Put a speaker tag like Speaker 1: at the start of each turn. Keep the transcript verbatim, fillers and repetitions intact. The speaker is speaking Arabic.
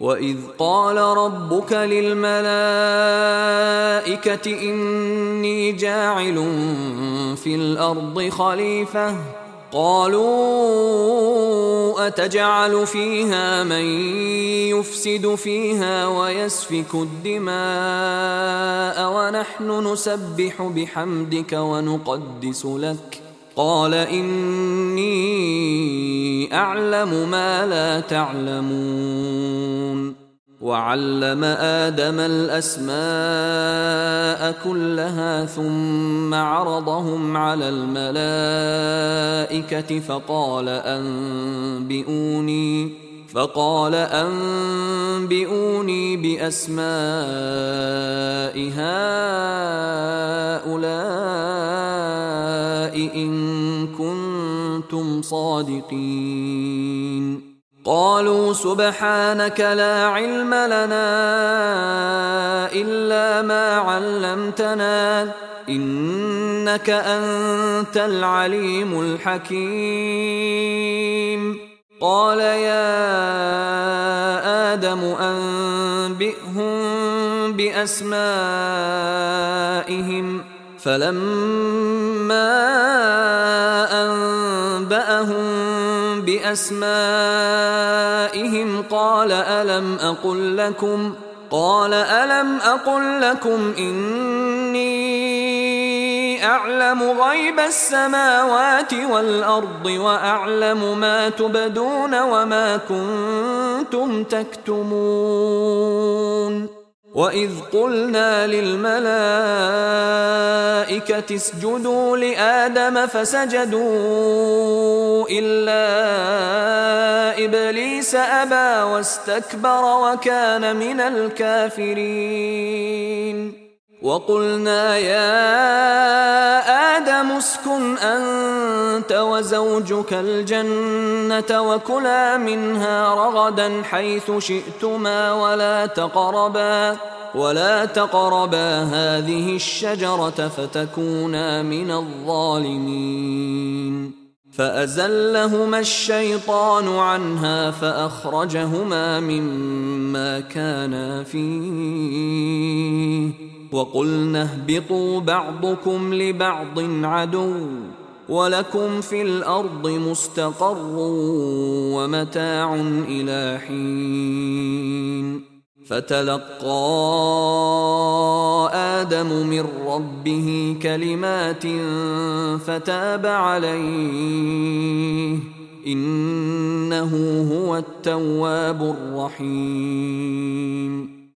Speaker 1: وإذ قال ربك للملائكة إني جاعل في الأرض خليفة قالوا أتجعل فيها من يفسد فيها ويسفك الدماء ونحن نسبح بحمدك ونقدس لك قال إني أعلم ما لا تعلمون وعلم آدم الأسماء كلها ثم عرضهم على الملائكة فقال أنبئوني فقال أنبئوني بأسماء هؤلاء إن كنتم صادقين قالوا سبحانك لا علم لنا إلا ما علمتنا إنك أنت العليم الحكيم قال يا آدم أنبئهم بأسمائهم فلما أنبأهم بأسمائهم قال ألم أقل لكم قال ألم أقل لكم إني أعلم غيب السماوات والأرض وأعلم ما تبدون وما كنتم تكتمون وإذ قلنا للملائكة اسجدوا لآدم فسجدوا إلا إبليس أبى واستكبر وكان من الكافرين وقلنا يا آدم اسكن أنت وزوجك الجنة وكلا منها رغدا حيث شئتما ولا تقربا ولا تقربا هذه الشجرة فتكونا من الظالمين فأزلهما الشيطان عنها فأخرجهما مما كانا فيه وقلنا اهبطوا بعضكم لبعض عدو ولكم في الأرض مستقر ومتاع إلى حين فتلقى آدم من ربه كلمات فتاب عليه إنه هو التواب الرحيم